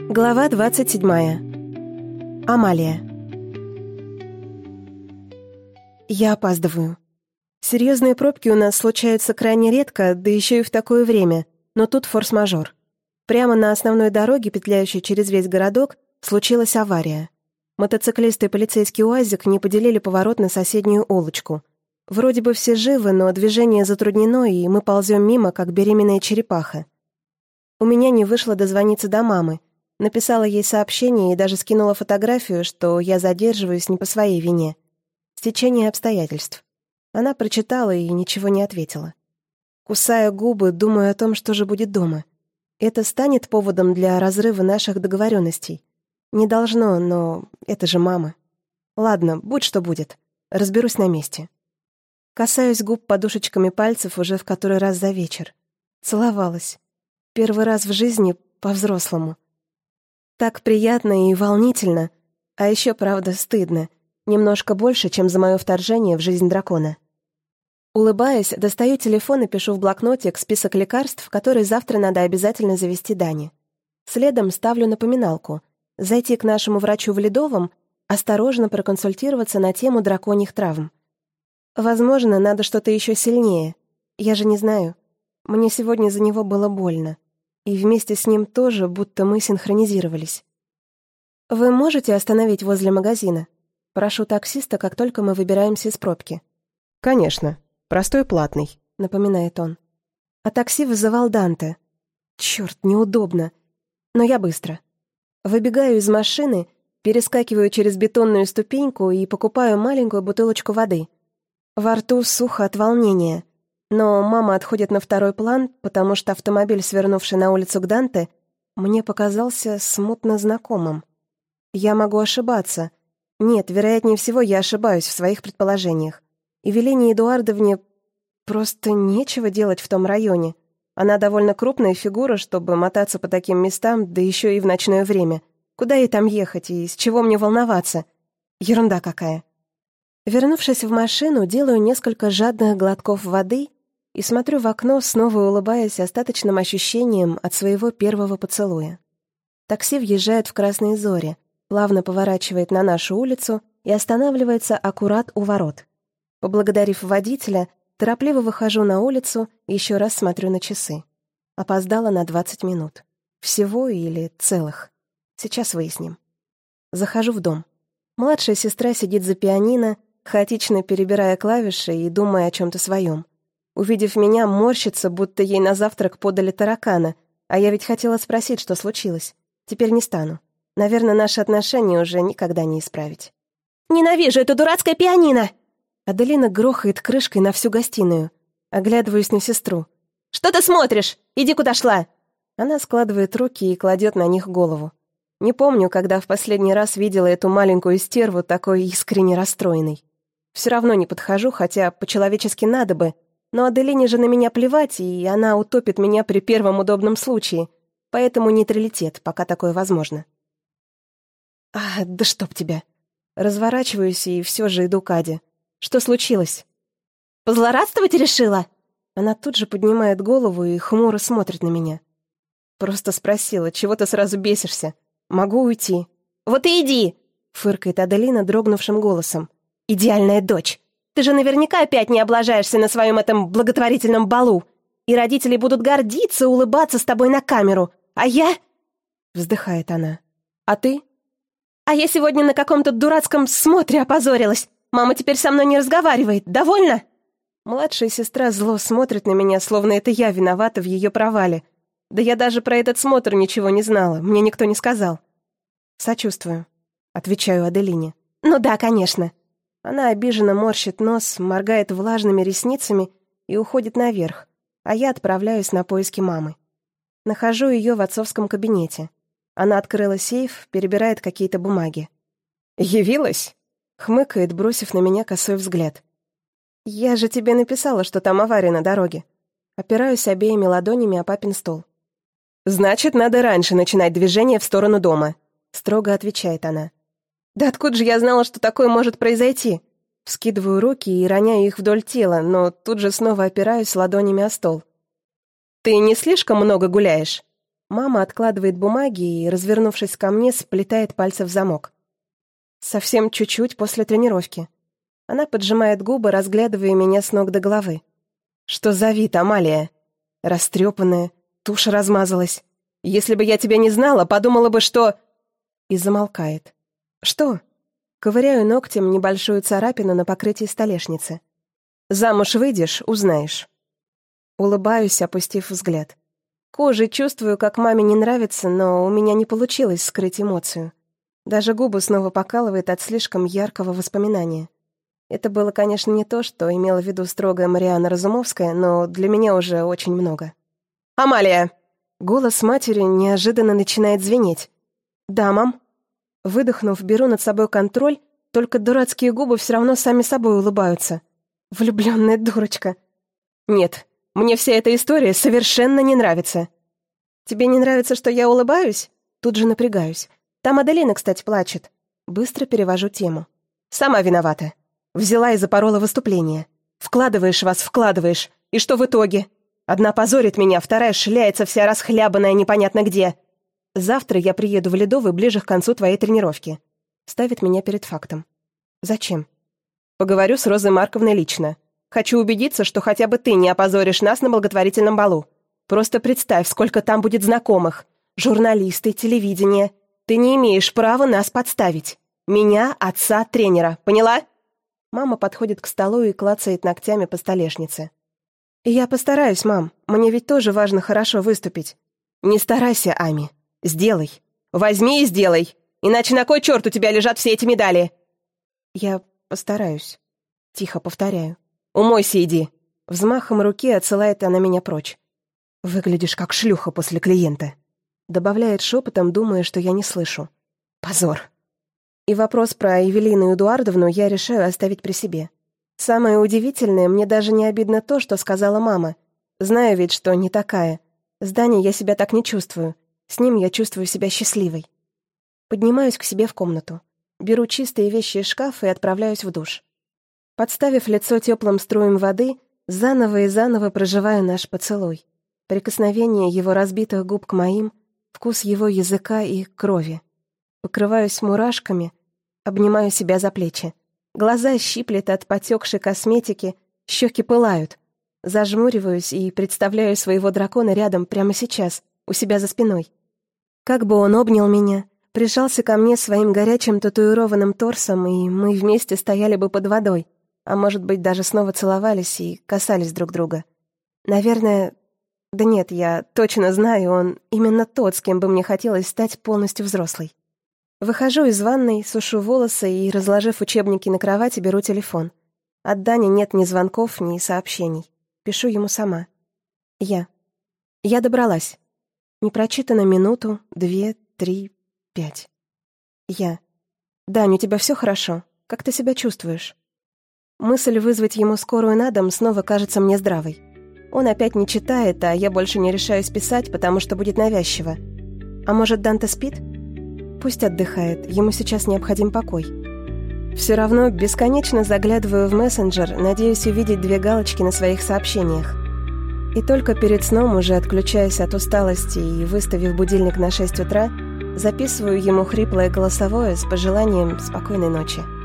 Глава 27. Амалия. Я опаздываю. Серьезные пробки у нас случаются крайне редко, да еще и в такое время, но тут форс-мажор. Прямо на основной дороге, петляющей через весь городок, случилась авария. Мотоциклист и полицейский УАЗик не поделили поворот на соседнюю улочку. Вроде бы все живы, но движение затруднено, и мы ползем мимо, как беременная черепаха. У меня не вышло дозвониться до мамы. Написала ей сообщение и даже скинула фотографию, что я задерживаюсь не по своей вине. Стечение обстоятельств. Она прочитала и ничего не ответила. Кусая губы, думаю о том, что же будет дома. Это станет поводом для разрыва наших договоренностей. Не должно, но это же мама. Ладно, будь что будет. Разберусь на месте. Касаюсь губ подушечками пальцев уже в который раз за вечер. Целовалась. Первый раз в жизни по-взрослому. Так приятно и волнительно, а еще, правда, стыдно. Немножко больше, чем за мое вторжение в жизнь дракона. Улыбаясь, достаю телефон и пишу в блокнотик список лекарств, которые завтра надо обязательно завести Дане. Следом ставлю напоминалку. Зайти к нашему врачу в Ледовом, осторожно проконсультироваться на тему драконьих травм. Возможно, надо что-то еще сильнее. Я же не знаю. Мне сегодня за него было больно. И вместе с ним тоже, будто мы синхронизировались. «Вы можете остановить возле магазина?» Прошу таксиста, как только мы выбираемся из пробки. «Конечно. Простой платный», — напоминает он. А такси вызывал Данте. Черт, неудобно. Но я быстро. Выбегаю из машины, перескакиваю через бетонную ступеньку и покупаю маленькую бутылочку воды. Во рту сухо от волнения. Но мама отходит на второй план, потому что автомобиль, свернувший на улицу к Данте, мне показался смутно знакомым. Я могу ошибаться. Нет, вероятнее всего, я ошибаюсь в своих предположениях. Евелине Эдуардовне просто нечего делать в том районе. Она довольно крупная фигура, чтобы мотаться по таким местам, да еще и в ночное время. Куда ей там ехать и с чего мне волноваться? Ерунда какая. Вернувшись в машину, делаю несколько жадных глотков воды и смотрю в окно, снова улыбаясь остаточным ощущением от своего первого поцелуя. Такси въезжает в Красные Зори, плавно поворачивает на нашу улицу и останавливается аккурат у ворот. Поблагодарив водителя, торопливо выхожу на улицу и еще раз смотрю на часы. Опоздала на 20 минут. Всего или целых? Сейчас выясним. Захожу в дом. Младшая сестра сидит за пианино, хаотично перебирая клавиши и думая о чем-то своем. Увидев меня, морщится, будто ей на завтрак подали таракана, а я ведь хотела спросить, что случилось. Теперь не стану. Наверное, наши отношения уже никогда не исправить. «Ненавижу это дурацкое пианино!» Аделина грохает крышкой на всю гостиную. Оглядываюсь на сестру. «Что ты смотришь? Иди, куда шла!» Она складывает руки и кладет на них голову. Не помню, когда в последний раз видела эту маленькую стерву такой искренне расстроенной. Все равно не подхожу, хотя по-человечески надо бы, но Аделине же на меня плевать, и она утопит меня при первом удобном случае, поэтому нейтралитет, пока такое возможно. Да чтоб тебя. Разворачиваюсь и все же иду к Аде. Что случилось? Позлорадствовать решила? Она тут же поднимает голову и хмуро смотрит на меня. Просто спросила, чего ты сразу бесишься? Могу уйти. Вот и иди, фыркает Аделина дрогнувшим голосом. Идеальная дочь. Ты же наверняка опять не облажаешься на своем этом благотворительном балу. И родители будут гордиться, улыбаться с тобой на камеру. А я... Вздыхает она. А ты? А я сегодня на каком-то дурацком смотре опозорилась. Мама теперь со мной не разговаривает. Довольно? Младшая сестра зло смотрит на меня, словно это я виновата в ее провале. Да я даже про этот смотр ничего не знала. Мне никто не сказал. Сочувствую. Отвечаю Аделине. Ну да, конечно. Она обиженно морщит нос, моргает влажными ресницами и уходит наверх, а я отправляюсь на поиски мамы. Нахожу ее в отцовском кабинете. Она открыла сейф, перебирает какие-то бумаги. «Явилась?» — хмыкает, бросив на меня косой взгляд. «Я же тебе написала, что там авария на дороге». Опираюсь обеими ладонями о папин стол. «Значит, надо раньше начинать движение в сторону дома», — строго отвечает она. «Да откуда же я знала, что такое может произойти?» Вскидываю руки и роняю их вдоль тела, но тут же снова опираюсь ладонями о стол. «Ты не слишком много гуляешь?» Мама откладывает бумаги и, развернувшись ко мне, сплетает пальцы в замок. Совсем чуть-чуть после тренировки. Она поджимает губы, разглядывая меня с ног до головы. «Что за вид, Амалия? Растрепанная, тушь размазалась. Если бы я тебя не знала, подумала бы, что...» И замолкает. «Что?» Ковыряю ногтем небольшую царапину на покрытии столешницы. «Замуж выйдешь, узнаешь». Улыбаюсь, опустив взгляд. Кожей чувствую, как маме не нравится, но у меня не получилось скрыть эмоцию. Даже губы снова покалывает от слишком яркого воспоминания. Это было, конечно, не то, что имела в виду строгая Марианна Разумовская, но для меня уже очень много. «Амалия!» Голос матери неожиданно начинает звенеть. «Да, мам». Выдохнув, беру над собой контроль, только дурацкие губы все равно сами собой улыбаются. Влюбленная дурочка. «Нет, мне вся эта история совершенно не нравится». «Тебе не нравится, что я улыбаюсь?» Тут же напрягаюсь. «Там Аделина, кстати, плачет». Быстро перевожу тему. «Сама виновата. Взяла и запорола выступление. Вкладываешь. И что в итоге? Одна позорит меня, вторая шляется вся расхлябанная непонятно где. Завтра я приеду в Ледовый ближе к концу твоей тренировки». Ставит меня перед фактом. «Зачем?» «Поговорю с Розой Марковной лично. Хочу убедиться, что хотя бы ты не опозоришь нас на благотворительном балу. Просто представь, сколько там будет знакомых. Журналисты, телевидение. Ты не имеешь права нас подставить. Меня, отца, тренера. Поняла?» Мама подходит к столу и клацает ногтями по столешнице. «Я постараюсь, мам. Мне ведь тоже важно хорошо выступить». «Не старайся, Ами. Сделай. Возьми и сделай. Иначе на кой черт у тебя лежат все эти медали?» «Я постараюсь». Тихо повторяю. «Умойся, иди». Взмахом руки отсылает она меня прочь. «Выглядишь как шлюха после клиента», добавляет шепотом, думая, что я не слышу. «Позор». И вопрос про Евелину Эдуардовну я решаю оставить при себе. Самое удивительное, мне даже не обидно то, что сказала мама. Знаю ведь, что не такая. С Даней я себя так не чувствую. С ним я чувствую себя счастливой. Поднимаюсь к себе в комнату. Беру чистые вещи из шкафа и отправляюсь в душ. Подставив лицо теплым струем воды, заново и заново проживаю наш поцелуй. Прикосновение его разбитых губ к моим, вкус его языка и крови. Покрываюсь мурашками, обнимаю себя за плечи. Глаза щиплет от потекшей косметики, щеки пылают. Зажмуриваюсь и представляю своего дракона рядом прямо сейчас, у себя за спиной. Как бы он обнял меня, прижался ко мне своим горячим татуированным торсом, и мы вместе стояли бы под водой, а может быть, даже снова целовались и касались друг друга. Наверное... Да нет, я точно знаю, он именно тот, с кем бы мне хотелось стать полностью взрослой. Выхожу из ванной, сушу волосы и, разложив учебники на кровати, беру телефон. От Дани нет ни звонков, ни сообщений. Пишу ему сама. Я добралась. Не прочитано минуту, 2, 3, 5. Дань, у тебя все хорошо? Как ты себя чувствуешь? Мысль вызвать ему скорую на дом снова кажется мне здравой. Он опять не читает, а я больше не решаюсь писать, потому что будет навязчиво. А может, Данте спит? Пусть отдыхает, ему сейчас необходим покой. Все равно бесконечно заглядываю в мессенджер, надеюсь увидеть 2 галочки на своих сообщениях. И только перед сном, уже отключаясь от усталости и выставив будильник на 6 утра, записываю ему хриплое голосовое с пожеланием спокойной ночи.